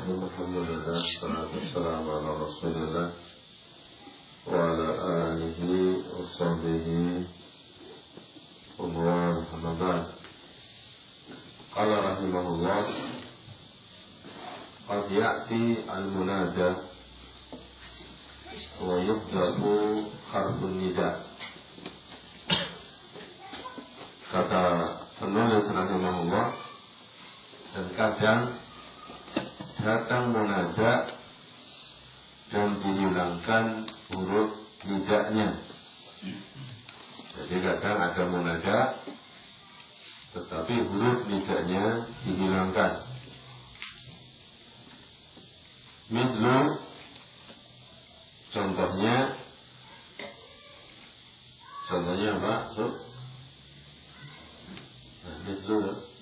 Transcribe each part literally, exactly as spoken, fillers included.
Bismillahirrahmanirrahim. Alhamdulillah, salatu wassalamu ala Rasulillah wa ala alihi wa sahbihi wa man wala. Qala rahimahullah, qad ya'ti al-munada wa yubda'u harfun nida. Kata penulis rahimahullah, dan kadang datang munada dan dihilangkan huruf nidanya. Jadi kadang ada munada tetapi huruf nidanya dihilangkan. Mislu, contohnya contohnya apa? So, nah, mislu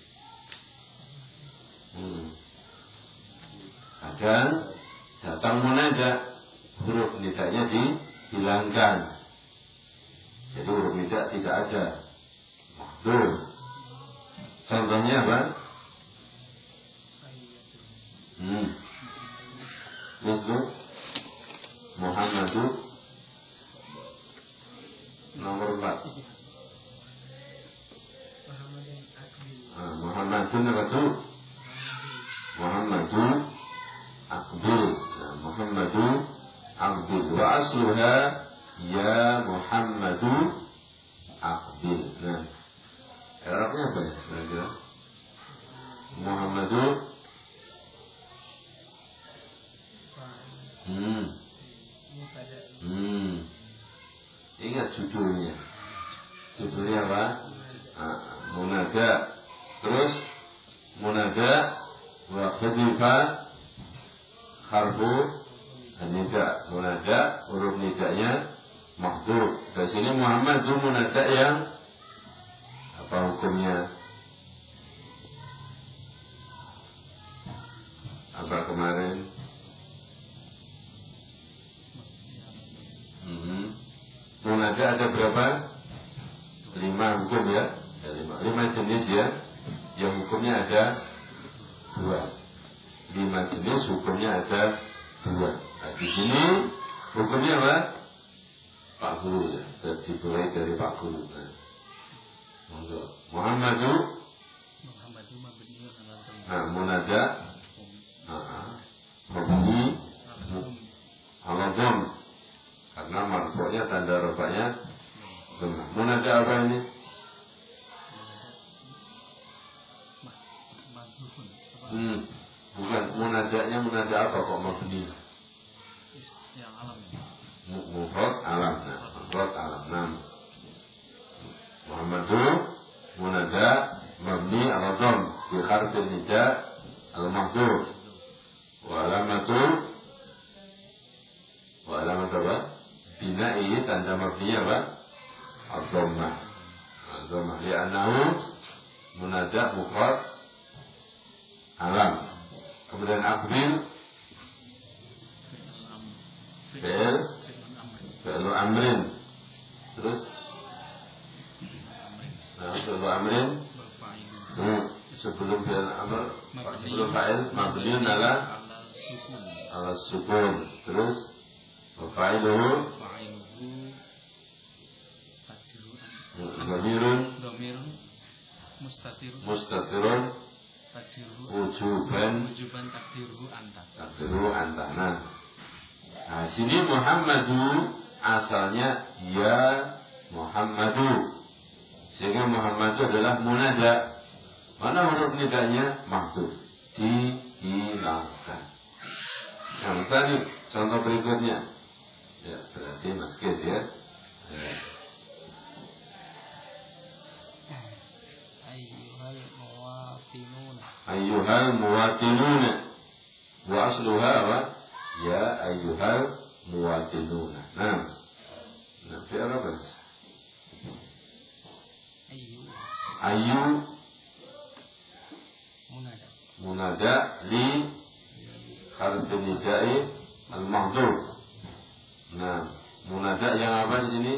Hmm. Kadang datang munada, huruf nidanya dihilangkan. Jadi huruf nida tidak ada. Mahdhuf. Contohnya apa? Hmm. Mislu Muhammadu nomor empat. Ah, Muhammadun apa tu? Muhammadu Aqbil. Nah, Muhammadu Aqbil. Wa asluha ya Muhammadu Aqbil. Nah, Arabnya apa ya? Kira-kira Muhammadu Hmm Hmm Ingat judulnya. Judulnya apa? Ah, munada. Terus munada wa hudifa harfu nida. Munada huruf nidanya mahdhuf. Di sini Muhammad itu munada yang apa hukumnya? Apa kemarin? Hmm. Munada ada berapa? Lima hukum ya? Ya lima. Lima jenis ya. Yang hukumnya ada dua. Lima jenis hukumnya ada dua. Nah, di sini hukumnya apa? Pak Guru ya. Dimulai dari Pak Guru. Nah, Muhammadu Nah, munada mabni ala dhamm. Karena marfu'nya tanda rafa'nya dhammah. Munada apa ini? Hmm, bukan munadanya munada apa kok mabni? Yang alam. Mufrad alam. Nah, mufrad alam. Nah, Muhammadu munada mabni ala dhamm bi harfin nida al-mahdhuf. Wa alamatu wa alamat apa? Bina'i tanda mabni apa? Ad-dhammah. Ad-dhammah li'annahu munada mufrad alam. Kemudian Aqbil fi'il fi'il amrin. Terus nah, fi'il amrin hmm. sebelum fi'il amr sebelum fa'il mabniun ala ala sukun. Terus fa'iluhu dhamirun mustatirun wujuban wujuban takdiruhu anta takdiruhu anta. Nah, nah sini Muhammadu asalnya ya Muhammadu, sehingga Muhammadu adalah munada. Mana huruf nidanya? Mahdhuf, dihilangkan. Yang tadi contoh berikutnya ya berarti mas Kes ya, ya. Ayyuhal muwatinuna. Wa asluha apa? Ya ayyuhal muwatinuna. Nah, nah fi'il apa? Ayyu munada. Munada li harfin nida'i al-mahdhuf. Nah, munada yang apa di sini?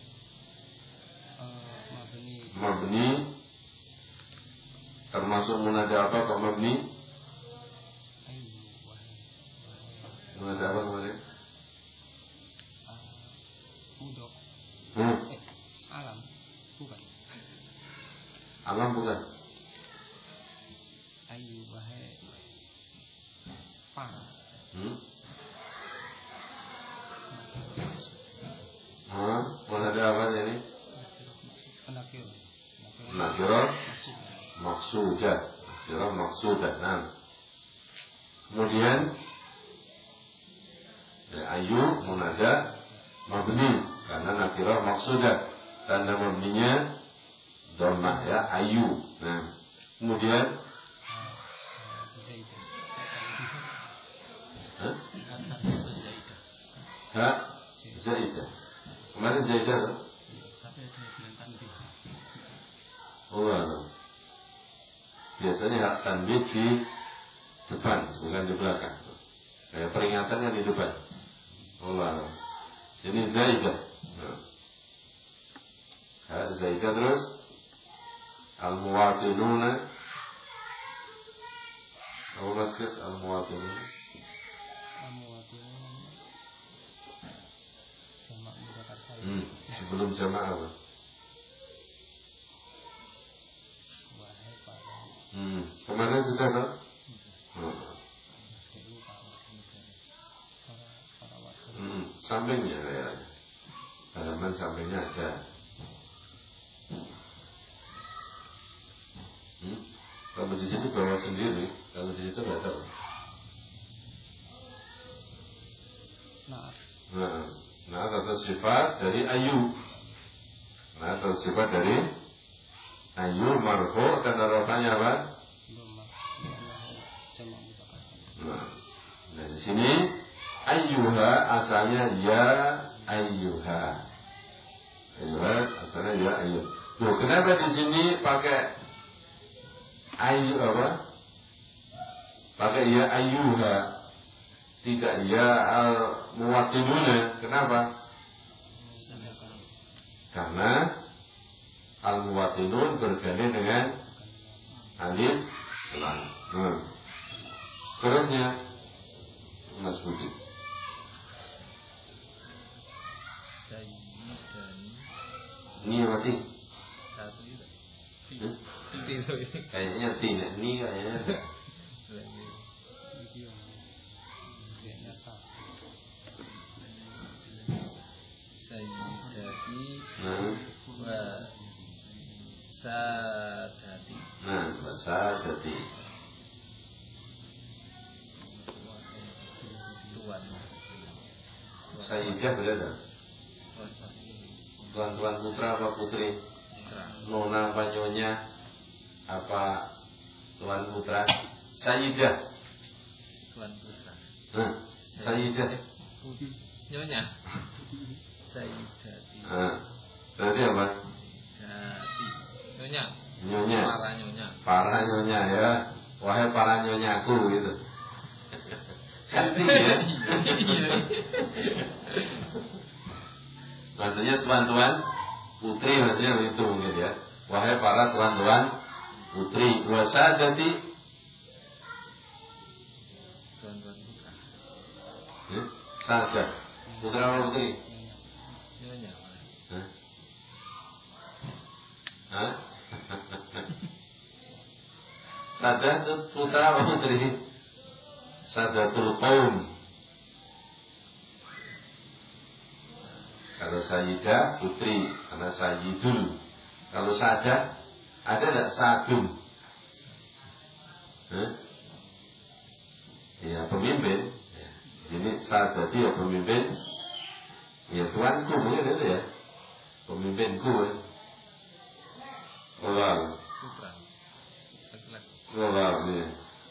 Mabni. Mabni. Termasuk munada apa kok mabni? Alam bukan? Ayu wae. Par. Hmm? Hah? Mana ada apa ini? Nakir. Nakirah maksudah. Nakirah maksudah. Nah. Kemudian ya, ayu munada mabni karena nakirah maksudah. Tanda mabninya dhammah ya, ayu. Nah. Kemudian Hah? Ha? Zaidah. Kemarin Zaidah kan? Oh, no. Biasanya hak tanbih di depan, bukan di belakang. Kayak peringatannya di depan. Oh, no. Sini Zaidah. Nah. Ha, Zaidah terus Al-Muwatinuna. Apa Mas Kris Al-Muwatinuna? Al-Muwatinuna jamak mudzakkar salim. Hmm, sebelum jamak apa? Wahai para. Hmm, kemarin sudah kan? Hmm. Hmm, sampingnya ya. Halaman sampingnya ada. Hmm? Kalau di situ bawa sendiri, kalau di situ nggak tahu. Nah, Nah, nah atau sifat dari ayu. Nah, atau sifat dari ayu marfu dan rafanya apa? Nah, nah di sini ayyuha asalnya ya ayyuha. Ayyuha asalnya ya ayu. Loh, kenapa di sini pakai ayu apa? Pakai ya ayyuha, tidak ya al muwatinuna. Kenapa? Karena al muwatinun bergandengan dengan alif lam. Hmm. Terusnya Mas Budi. Ini apa sih? Hmm? Kayaknya tidak, ini kayaknya Sayyidati nah, wa sadati. nah, sadati. Tuan. Sayyidah berada. Tuan-tuan putra apa putri? Nona apa nyonya? Apa tuan putra? Sayyidah. Tuan putra. Nah, Sayyidah. Nyonya. Sayyidati. Nah, berarti apa? Sayyidati. Nyonya. Nyonya. Para nyonya. Para nyonya ya. Wahai para nyonyaku gitu. Ganti ya. Maksudnya tuan-tuan putri, maksudnya itu mungkin ya. Wahai para tuan-tuan putri, wasadati. Tuan-tuan putra. Ya, saja. Putra atau putri? Nyonya. Hah? Hah? Sadah itu putra atau putri? Sadatul qaum. Kalau sayyidah putri, karena sayyidul. Kalau sadah ada enggak sadum? Hah? Ya pemimpin. Ya. Sini sadati ya pemimpin. Ya tuanku mungkin itu ya. Pemimpinku ya. Allah. Putra. Laki-laki. Allah ya.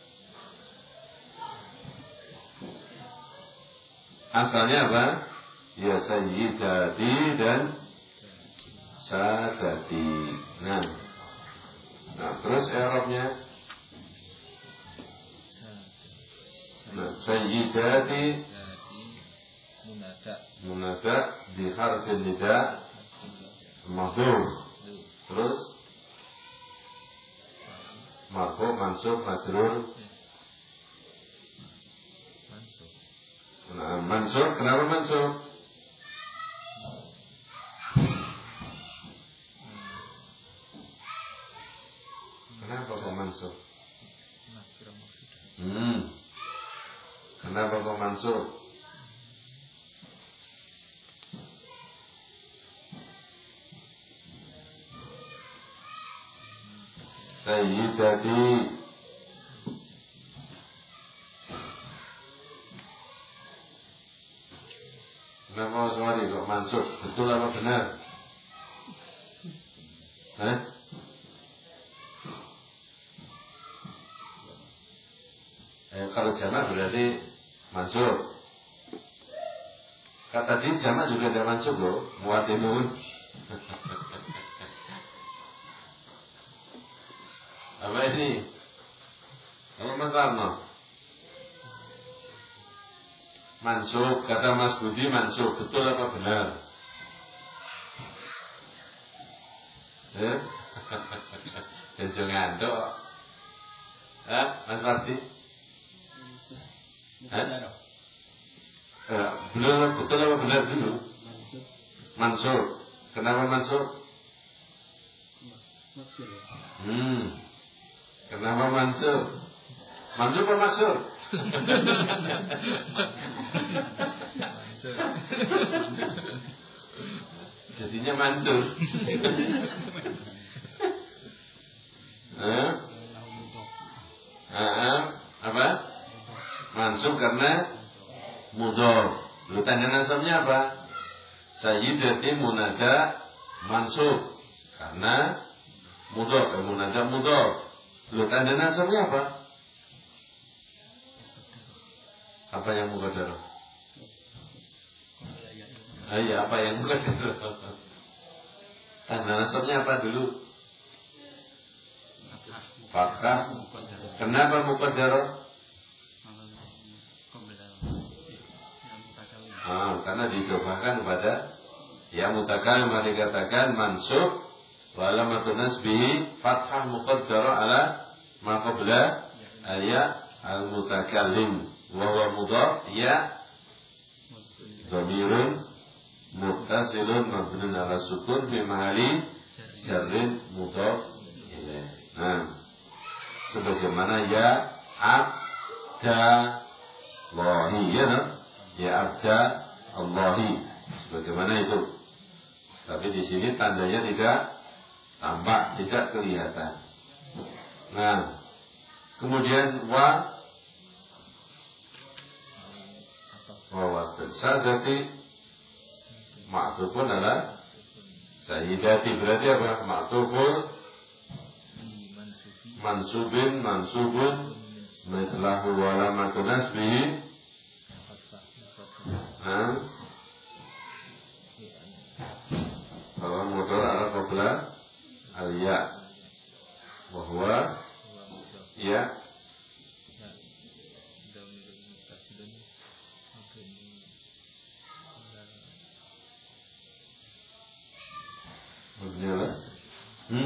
Asalnya apa? Ya sayyidati dan sadati. Nah, nah terus i'rabnya. Nah, sayyidati Jadi munada. munada di harfin nida mahdhuf. Terus marfu mansub majrur. Mansub. Nah, mansub kenapa mansub? Kenapa kok mansub? Sayyidati. Kenapa sorry kok mansub? Betul apa benar? Hah? Eh, kalau jamak berarti mansub. Kata tadi jamak juga ada mansub loh, muatimun. Apa ini? Apa Mas Tarno? Mansub, kata Mas Budi mansub, betul apa benar? Eh? Jangan ngantuk. Hah, Mas Fardi? Hah? Eh, benar, betul apa benar dulu? Mansub. Kenapa mansub? Hmm. Kenapa mansub? Mansub apa maksud? Jadinya mansub. Eh? Eh, apa? Mansub karena mudhaf. Lalu tanda nasabnya apa? Sayyidati munada mansub karena mudhaf, eh, munada mudhaf. Lalu tanda nasabnya apa? Apa yang muqaddar? Ah, iya, apa yang muqaddar? Tanda nasabnya apa dulu? Fathah. Kenapa muqaddar? Ah, karena didofahkan kepada yang mutakallim, dikatakan mansub wa alamatun nasbihi fathah muqaddara ala ma qabla al-ya al-mutakallim wa huwa mudhaf ya dhamirun muttasilun mabniun ala sukun fi mahalli jarrin mudhaf ilaih. Nah, sebagaimana ya abda Allahi, ya no? Ya abda Allahi, sebagaimana itu. Tapi di sini tandanya tidak tampak, tidak kelihatan. Nah, kemudian wa wa wa sadati ma'tufun adalah sayyidati, berarti apa? Ma'tufun mansubin mansubun mithlahu wa alamatun nasbihi. Nah, kalau mudhaf ala qabla al-ya wa huwa ya mabni ala hmm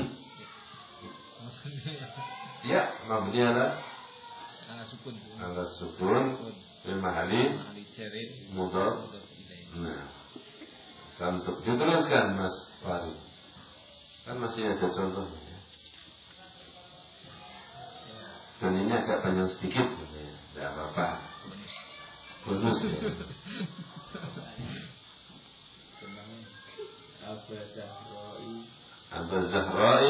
ya mabni ala ala sukun ala sukun fi mahalli mudhaf. Nah, santuk diteruskan Mas Farid. Kan masih ada contohnya. Dan ini agak panjang sedikit, tidak apa-apa. Bonus ya. Aba Zahra'i Aba Zahra'i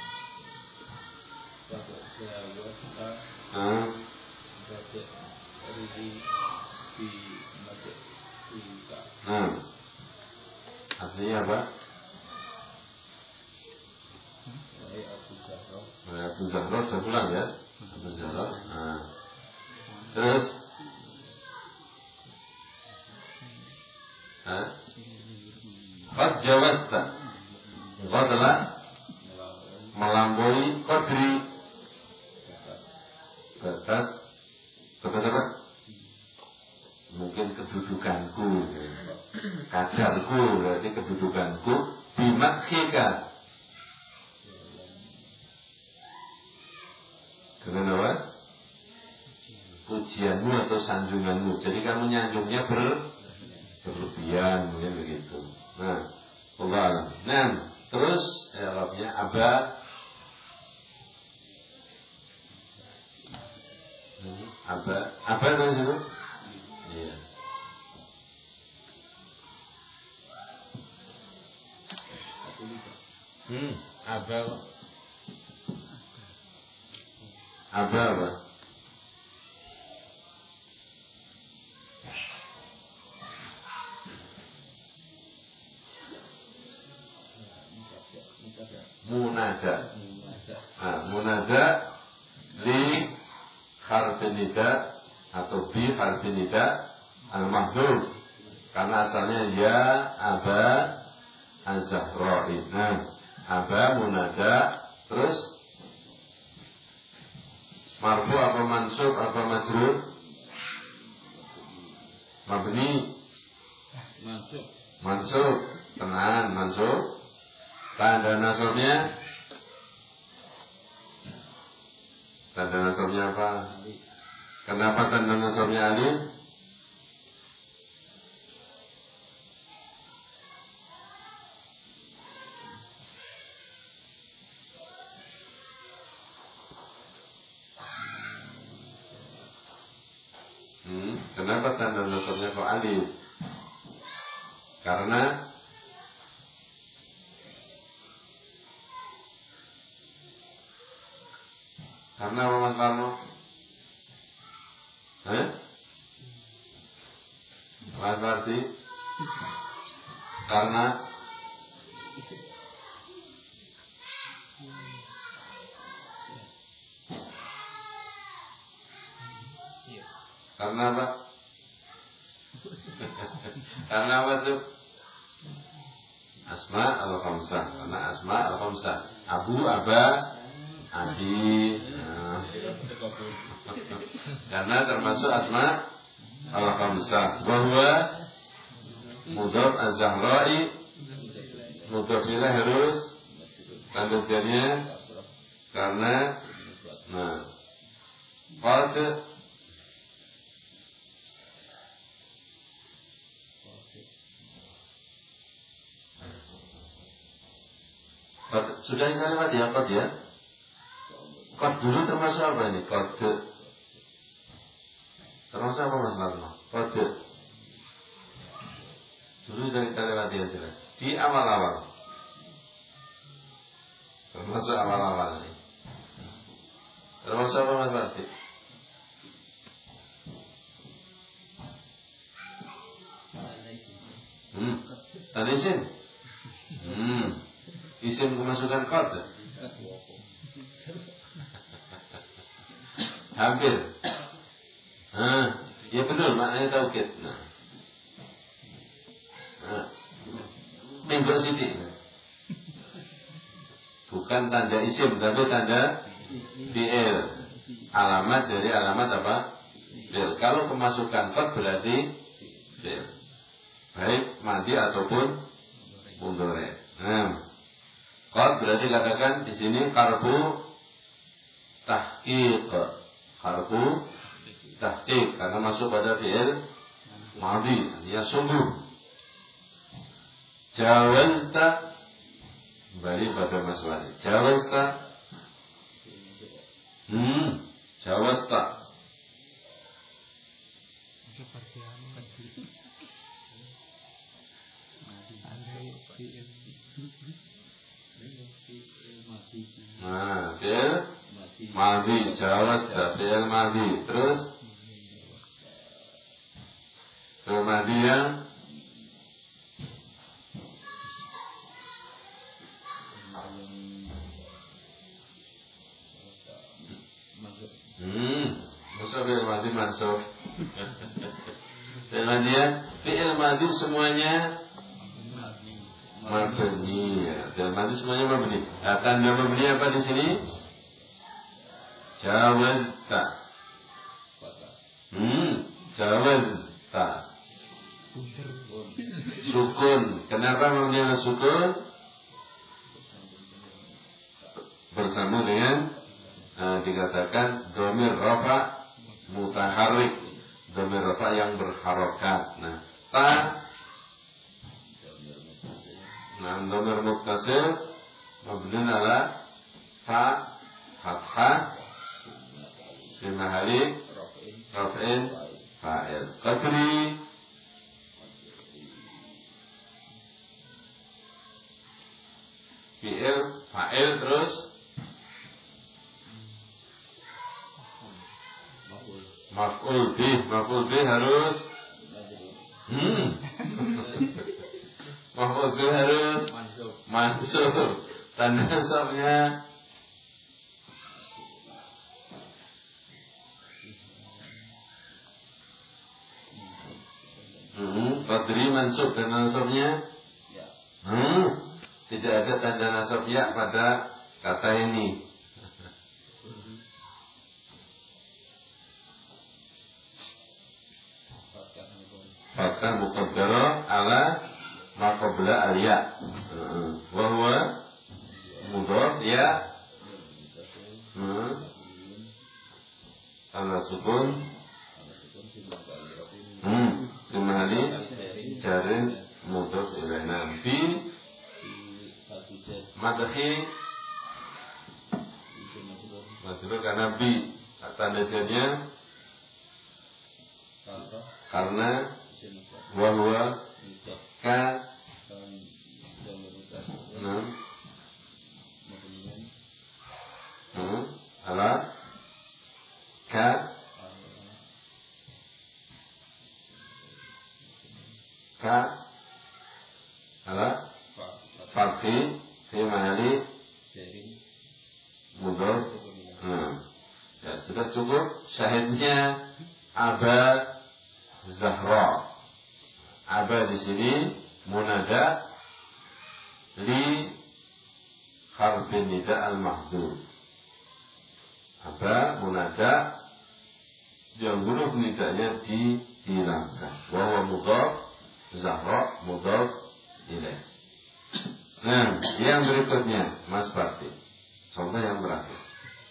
Bapak Zawata ah Bapak Ridi Di Mati Ika. nah artinya apa? Wahai Abu Zahra. Wahai Abu Zahra sudah pulang ya? Abu Zahra. Nah. Terus Hah? Qad jawazta. Qad telah melampaui qadri, batas batas apa? Mungkin kedudukanku, kadarku, berarti kedudukanku bimakhika, dengan apa? Pujianmu atau sanjunganmu. Jadi kamu nyanjungnya ber berlebihan, mungkin begitu. Nah, Allah. Nah, terus Arabnya aba, aba, apa itu? Hmm, aba aba apa? Munada. Nah, munada li harfin nida atau bi harfin nida al-mahdhuf. Karena asalnya ya aba az-Zahra'i. Nah, aba munada terus marfu apa mansub apa majrur? Mabni. Mansub. Mansub. Tenan mansub. Tanda nasabnya tanda nasabnya apa? Kenapa tanda nasabnya alif? Hmm, kenapa tanda nasabnya kok alif? Karena Karena apa Mas Parno? Eh? Mas Parti? Karena Karena apa? Karena apa tuh? Asma al-khamsah. Karena asma al-khamsah. Abu, Aba, Abi. Nah. Karena termasuk asma al-khamsah. Bahwa mudhaf az-Zahra'i mudhaf ilaih harus tanda jarnya karena nah qad sudah ini kalimat ya qad ya. Qad dulu termasuk apa ini? Qad termasuk apa Mas Marno? Qad dulu dari kalimat yang jelas di awal-awal termasuk awal-awal ini termasuk apa Mas Marti? Hmm, tadi isim. Hmm, isim kemasukan qad. Hampir. Nah, ya betul maknanya taukid. Nah, nah. Minggu siti. Bukan tanda isim tapi tanda fi'il. Alamat dari alamat apa? Fi'il. Kalau kemasukan qad berarti fi'il. Baik madi ataupun mudhari'. Nah, qad berarti katakan di sini harfu tahqiq. Harfu tahqiq karena masuk pada fi'il madhi, ya sungguh. Jawazta kembali pada Mas Wali. Jawazta Hmm Jawazta Seperti apa? Nah, fi'il madhi, jawazta fi'il madhi. Terus fi'il madhi yang Hmm, masa fi'il madhi mansuf. Fi'il madhi ya, fi'il madhi semuanya mabni. Ya, fi'il madhi semuanya mabni. Nah, tanda mabni apa di sini? Jawazta. Hmm, jawazta. Sukun. Kenapa mabni ala sukun? Bersama dengan Nah, dikatakan dhamir rafa mutaharrik, dhamir rafa yang berharokat. Nah, ta, nah dhamir muttasil mabni ala ta fathah fi mahalli raf'in fa'il. Qadri fi'il domir terus maf'ul bih, maf'ul bih harus hmm. maf'ul bih harus mansub. Tanda nasabnya hmm. Qadri mansub. Tanda nasabnya hmm. Tidak ada tanda nasab ya pada kata ini. Fathah muqaddarah ala ma qabla al-ya. Wa huwa mudhaf ya. Ala sukun. Hmm. Kembali cari mudhaf ilaina fi madhi majrur karena bi tanda jadinya karena wahwa ka enam hmm. ala ka ka ala fathi fi mahali mudhaf. Hmm. Ya, sudah cukup syahidnya Aba Zahra. Aba di sini munada li harfin nida al-mahdhuf. Aba munada yang huruf nidanya dihilangkan. Wa huwa mudhaf, Zahra mudhaf ilaih. Nah, yang berikutnya Mas Parti. Contoh yang terakhir.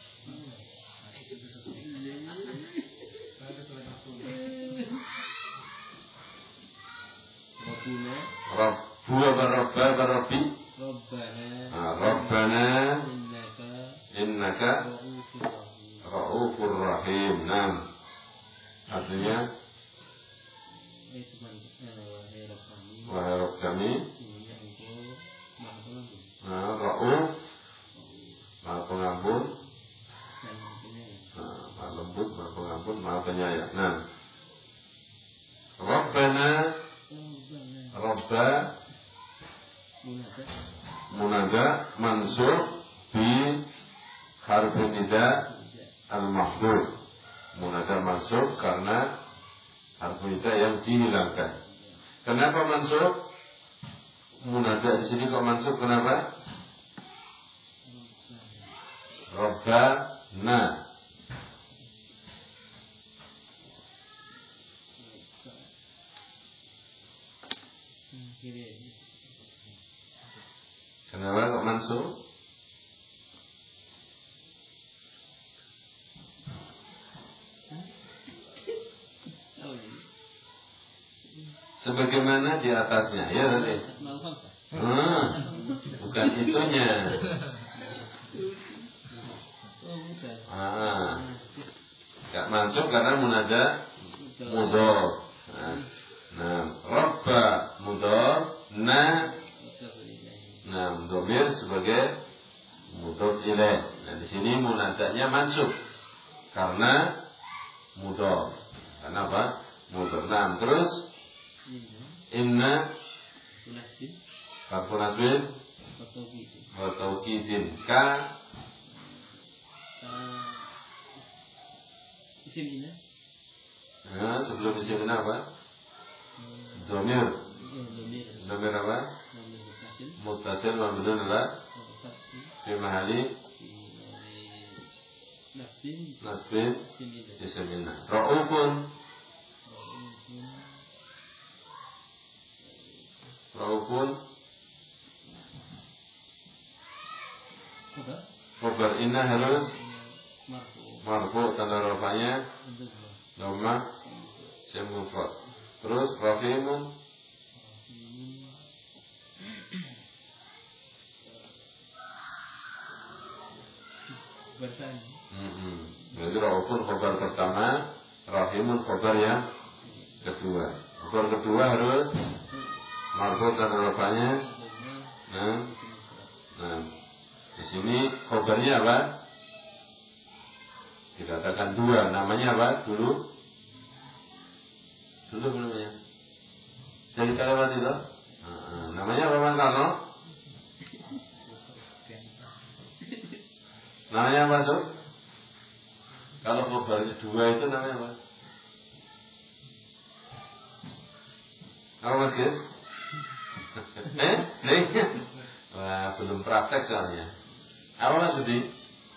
Rabbu wa rabba wa rabbi. Rabbana innaka ra'ufur rahim. Nah, artinya wahai Rabb kami, nah, Ra'uf Maha Pengampun, nah, Maha Lembut, Maha Pengampun, Maha Penyayang. Nah, Rabbana Rabba munada mansub bi harfin nida al-mahdhuf. Munada mansub karena harfin nida yang dihilangkan. Kenapa mansub? Munada di sini kok mansub? Kenapa? Rabbana. Kenapa kok mansub? Sebagaimana di atasnya, ya tadi. Hmm, bukan itunya. Ah, gak mansub karena munada mudhaf. Nah, nah, Rabba mudhaf, na, nah, domir sebagai mudhaf ilaih. Nah, di sini munadanya mansub karena mudhaf. Karena apa? Mudhaf. Nah, terus inna harfu nasbin wa taukidin ka isim ina. Nah, sebelum isim ina apa? Domir. Domir apa? Muttasil mabniun ala fi mahali nasbin isim ina. Ra'ufun Raufun Khobar inna harus marfu, tanda rafanya dhamma semufrad. Terus rahimun bersani. Mm-hmm. Jadi raufun khobar pertama, rahimun khobar yang kedua. Khobar kedua harus marfu, tanda rafanya nah, nah, Di sini khobarnya apa? Dikatakan dua, namanya apa? Dulu, dulu namanya. Jadi kalimat itu, nah, namanya apa Mas Karno? Namanya apa Sob? Kalau khobarnya dua itu namanya apa? Apa Mas Gis? eh? Eh? Wah, belum praktek soalnya. Apa Mas Budi?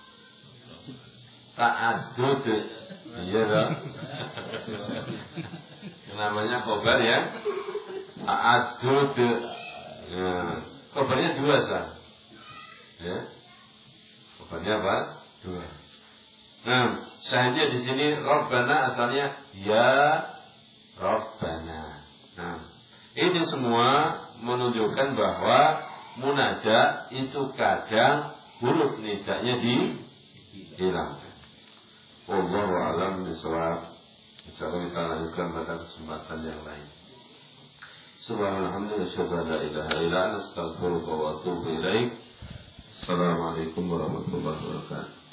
Ta'adud. Iya dong. Namanya khobar ya. Ta'adud. Nah, khobarnya dua sah. Ya. Khobarnya apa? Dua. Nah, sahnya di sini Rabbana asalnya ya Rabbana. Nah, ini semua menunjukkan bahwa munada itu kadang huruf nidanya dihilangkan. Wallahu a'lam bishawab. Insyaallah kita lanjutkan pada kesempatan yang lain. Subhanallah, asyhadu an la ilaha illa anta, astaghfiruka wa atubu ilaik. Assalamualaikum warahmatullahi wabarakatuh.